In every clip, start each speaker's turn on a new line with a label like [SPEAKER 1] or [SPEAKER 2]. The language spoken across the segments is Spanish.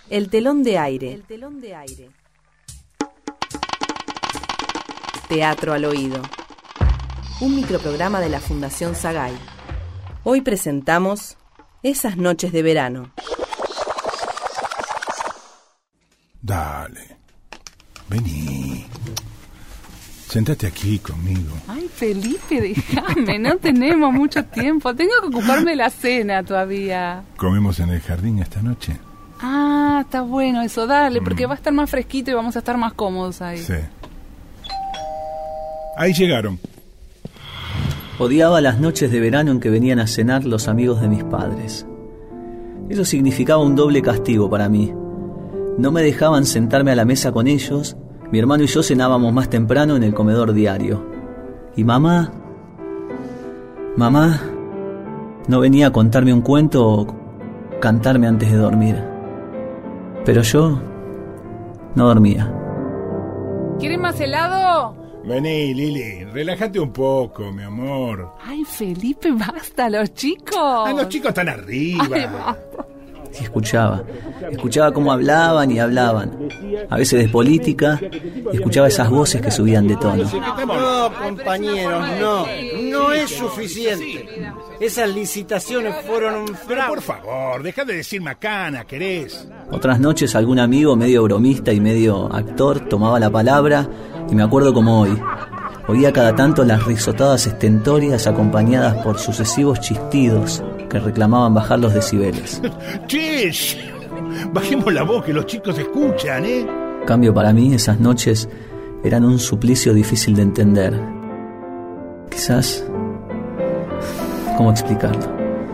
[SPEAKER 1] El telón de aire. Teatro al oído. Un microprograma de la Fundación Sagay. Hoy presentamos Esas noches de verano.
[SPEAKER 2] Dale, vení. Sentate aquí conmigo.
[SPEAKER 3] Ay, Felipe, déjame, no tenemos mucho tiempo. Tengo que ocuparme de la cena todavía.
[SPEAKER 2] ¿Comemos en el jardín esta noche?
[SPEAKER 3] Ah, está bueno eso, dale, porque va a estar más fresquito y vamos a estar más cómodos ahí.
[SPEAKER 2] Sí. Ahí llegaron.
[SPEAKER 4] Odiaba las noches de verano en que venían a cenar los amigos de mis padres. Eso significaba un doble castigo para mí. No me dejaban sentarme a la mesa con ellos. Mi hermano y yo cenábamos más temprano en el comedor diario. Y mamá no venía a contarme un cuento o cantarme antes de dormir. Pero yo no dormía.
[SPEAKER 3] ¿Quieren más helado?
[SPEAKER 2] Vení, Lili, relájate un poco, mi amor.
[SPEAKER 3] Ay, Felipe, basta, los chicos.
[SPEAKER 2] Los chicos están arriba.
[SPEAKER 3] Ay, basta.
[SPEAKER 4] Y escuchaba cómo hablaban y hablaban, a veces de política, y escuchaba esas voces que subían de tono.
[SPEAKER 5] No, compañeros, no es suficiente. Esas licitaciones fueron un fraude.
[SPEAKER 2] Pero por favor, deja de decir macana, ¿querés?
[SPEAKER 4] Otras noches algún amigo medio bromista y medio actor tomaba la palabra, y me acuerdo como hoy. Oía cada tanto las risotadas estentóreas acompañadas por sucesivos chistidos que reclamaban bajar los decibeles.
[SPEAKER 2] ¡Chish! Bajemos la voz que los chicos escuchan, ¿eh?
[SPEAKER 4] En cambio, para mí esas noches eran un suplicio difícil de entender. Quizás... ¿cómo explicarlo?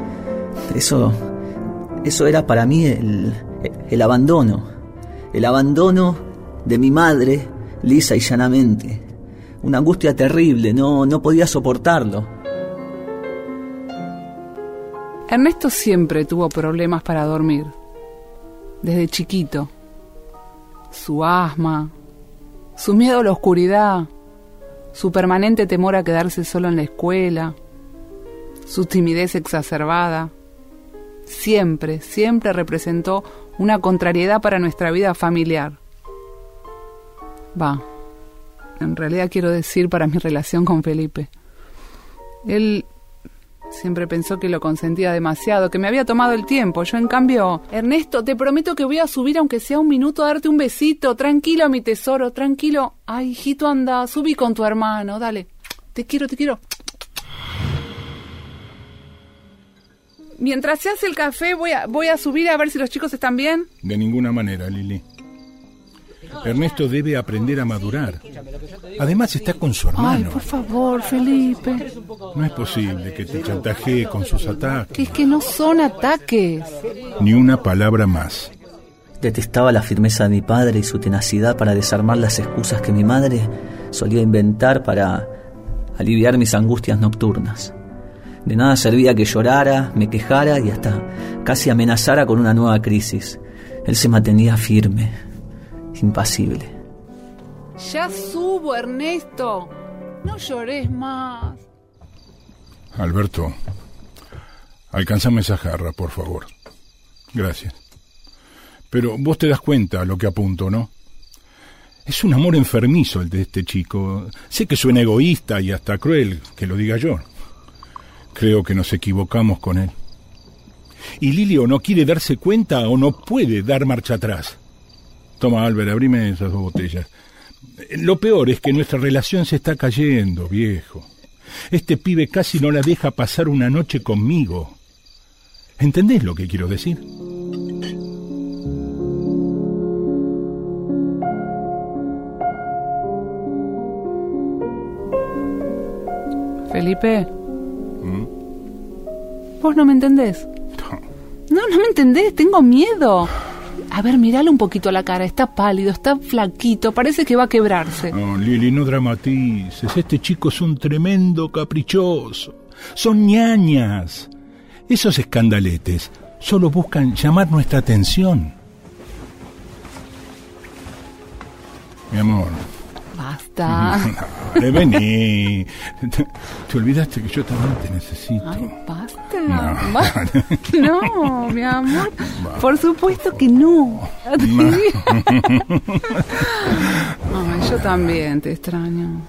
[SPEAKER 4] Eso era para mí el abandono. El abandono de mi madre, lisa y llanamente. Una angustia terrible, no podía soportarlo.
[SPEAKER 3] Ernesto siempre tuvo problemas para dormir. Desde chiquito. Su asma, su miedo a la oscuridad, su permanente temor a quedarse solo en la escuela, su timidez exacerbada. Siempre representó una contrariedad para nuestra vida familiar. En realidad quiero decir para mi relación con Felipe. Él siempre pensó que lo consentía demasiado, que me había tomado el tiempo. Yo, en cambio, Ernesto, te prometo que voy a subir aunque sea un minuto a darte un besito. Tranquilo, mi tesoro, tranquilo. Ay, hijito, anda, subí con tu hermano, dale. Te quiero. Mientras se hace el café, voy a subir a ver si los chicos están bien.
[SPEAKER 2] De ninguna manera, Lili. Ernesto debe aprender a madurar. Además está con su hermano.
[SPEAKER 3] Ay, por favor, Felipe.
[SPEAKER 2] No es posible que te chantajee con sus ataques.
[SPEAKER 3] Que es que no son ataques.
[SPEAKER 2] Ni una palabra más.
[SPEAKER 4] Detestaba la firmeza de mi padre y su tenacidad para desarmar las excusas que mi madre solía inventar para aliviar mis angustias nocturnas. De nada servía que llorara, me quejara y hasta casi amenazara con una nueva crisis. Él se mantenía firme, impasible.
[SPEAKER 3] Ya subo, Ernesto. No llores más.
[SPEAKER 2] Alberto, alcánzame esa jarra, por favor. Gracias. Pero vos te das cuenta a lo que apunto, ¿no? Es un amor enfermizo el de este chico. Sé que suena egoísta y hasta cruel que lo diga yo. Creo que nos equivocamos con él. Y Lili o no quiere darse cuenta o no puede dar marcha atrás. Toma, Albert, abrime esas 2 botellas. Lo peor es que nuestra relación se está cayendo, viejo. Este pibe casi no la deja pasar una noche conmigo. ¿Entendés lo que quiero decir?
[SPEAKER 3] Felipe. ¿Vos no me entendés? No me entendés, tengo miedo. A ver, miralo un poquito a la cara, está pálido, está flaquito, parece que va a quebrarse.
[SPEAKER 2] No, Lili, no dramatices, este chico es un tremendo caprichoso. Son ñañas. Esos escandaletes solo buscan llamar nuestra atención. Mi amor.
[SPEAKER 3] Basta.
[SPEAKER 2] Dale, vení. Te olvidaste que yo también te necesito.
[SPEAKER 3] Ay, basta.
[SPEAKER 2] No.
[SPEAKER 3] No, mi amor. Por supuesto que no. Ay, yo también te extraño.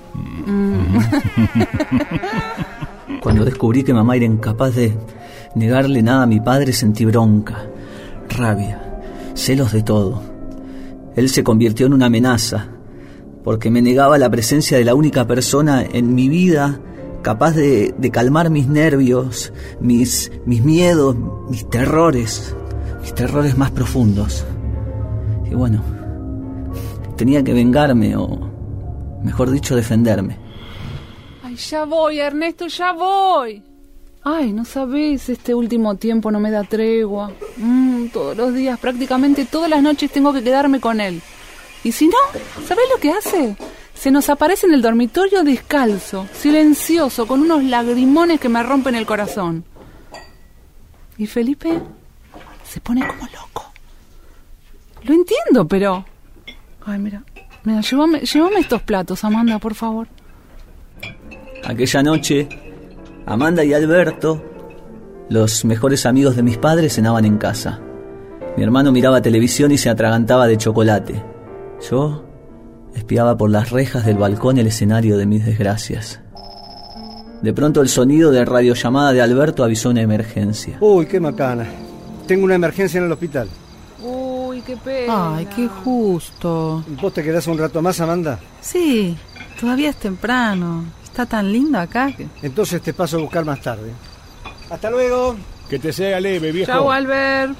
[SPEAKER 4] Cuando descubrí que mamá era incapaz de negarle nada a mi padre, sentí bronca, rabia, celos de todo. Él se convirtió en una amenaza, porque me negaba la presencia de la única persona en mi vida capaz de calmar mis nervios, mis miedos, mis terrores más profundos. Y bueno, tenía que vengarme, o mejor dicho, defenderme.
[SPEAKER 3] Ay, ya voy, Ernesto, ya voy. Ay, no sabes, este último tiempo no me da tregua. Todos los días, prácticamente todas las noches tengo que quedarme con él. Y si no, ¿sabés lo que hace? Se nos aparece en el dormitorio descalzo, silencioso, con unos lagrimones que me rompen el corazón. Y Felipe se pone como loco. Lo entiendo, pero... Ay, mira, llévame estos platos, Amanda, por favor.
[SPEAKER 4] Aquella noche, Amanda y Alberto, los mejores amigos de mis padres, cenaban en casa. Mi hermano miraba televisión y se atragantaba de chocolate. Yo espiaba por las rejas del balcón el escenario de mis desgracias. De pronto el sonido de radiollamada de Alberto avisó una emergencia.
[SPEAKER 5] Uy, qué macana. Tengo una emergencia en el hospital.
[SPEAKER 3] Uy, qué pena.
[SPEAKER 6] Ay, qué justo.
[SPEAKER 5] ¿Vos te quedás un rato más, Amanda?
[SPEAKER 6] Sí, todavía es temprano. Está tan lindo acá que...
[SPEAKER 5] Entonces te paso a buscar más tarde. Hasta luego.
[SPEAKER 2] Que te sea leve, viejo.
[SPEAKER 3] Chau, Albert.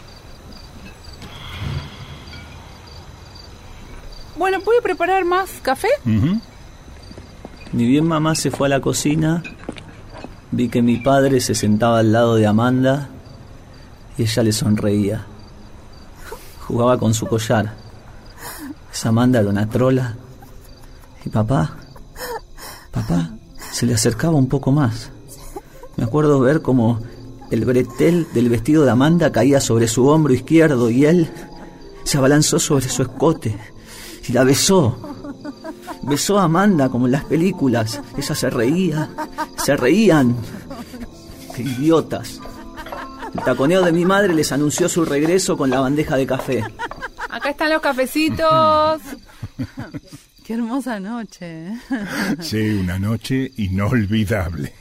[SPEAKER 3] Bueno, ¿voy a preparar más café?
[SPEAKER 4] Ni bien mamá se fue a la cocina, vi que mi padre se sentaba al lado de Amanda y ella le sonreía. Jugaba con su collar. Esa Amanda era una trola. Y papá se le acercaba un poco más. Me acuerdo ver cómo el bretel del vestido de Amanda caía sobre su hombro izquierdo y él se abalanzó sobre su escote y la besó. Besó a Amanda como en las películas. Ella se reían. ¡Qué idiotas! El taconeo de mi madre les anunció su regreso con la bandeja de café.
[SPEAKER 3] Acá están los cafecitos.
[SPEAKER 6] Qué hermosa noche.
[SPEAKER 2] Sí, una noche inolvidable.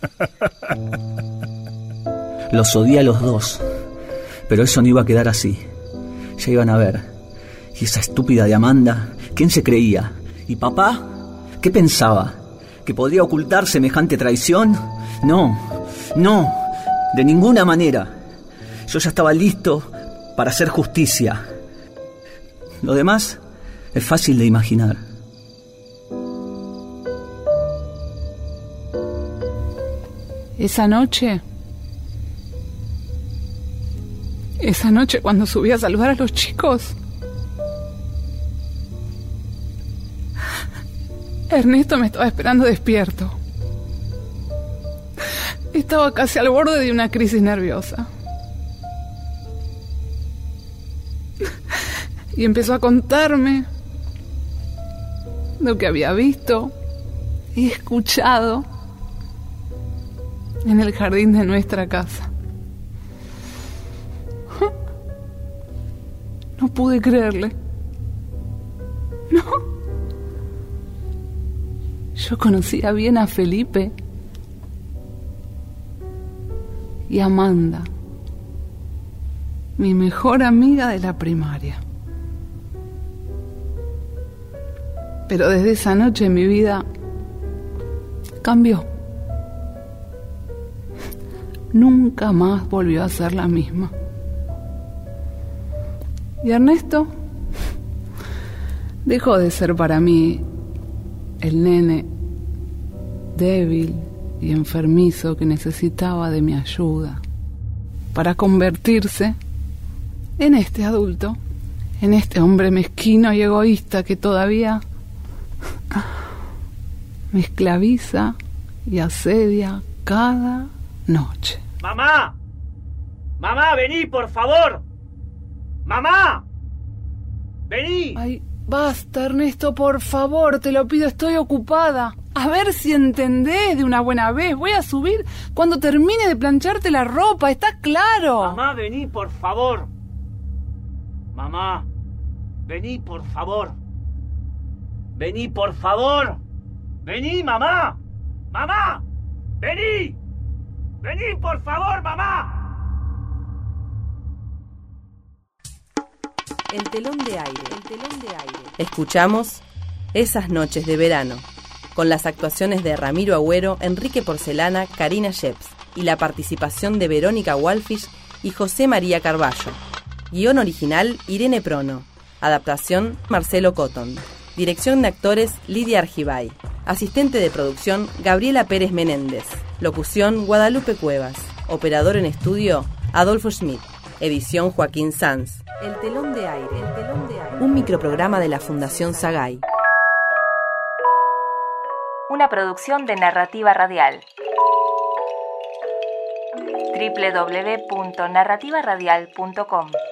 [SPEAKER 4] Los odié a los dos, pero eso no iba a quedar así. Ya iban a ver. Y esa estúpida de Amanda, ¿quién se creía? ¿Y papá? ¿Qué pensaba? ¿Que podría ocultar semejante traición? No, de ninguna manera. Yo ya estaba listo para hacer justicia. Lo demás es fácil de imaginar.
[SPEAKER 3] Esa noche cuando subí a saludar a los chicos, Ernesto me estaba esperando despierto. Estaba casi al borde de una crisis nerviosa. Y empezó a contarme lo que había visto y escuchado en el jardín de nuestra casa. No pude creerle. No. Yo conocía bien a Felipe y a Amanda, mi mejor amiga de la primaria. Pero desde esa noche mi vida cambió. Nunca más volvió a ser la misma. Y Ernesto dejó de ser para mí el nene débil y enfermizo que necesitaba de mi ayuda, para convertirse en este adulto, en este hombre mezquino y egoísta que todavía me esclaviza y asedia cada noche.
[SPEAKER 7] ¡Mamá! ¡Mamá, vení, por favor! ¡Mamá! ¡Vení!
[SPEAKER 3] Ay, basta, Ernesto, por favor, te lo pido, estoy ocupada. A ver si entendés de una buena vez. Voy a subir cuando termine de plancharte la ropa, ¿está claro?
[SPEAKER 7] Mamá, vení, por favor. Mamá, vení, por favor. Vení, por favor. Vení, mamá. Mamá, vení. Vení, por favor, mamá.
[SPEAKER 1] El telón de aire. Escuchamos Esas noches de verano, con las actuaciones de Ramiro Agüero, Enrique Porcelana, Karina Sheps y la participación de Verónica Walfish y José María Carballo. Guión original, Irene Prono. Adaptación, Marcelo Cotton. Dirección de actores, Lidia Argibay. Asistente de producción, Gabriela Pérez Menéndez. Locución, Guadalupe Cuevas. Operador en estudio, Adolfo Schmidt. Edición, Joaquín Sanz. El telón de aire. Un microprograma de la Fundación Sagay.
[SPEAKER 8] Una producción de Narrativa Radial. www.narrativaradial.com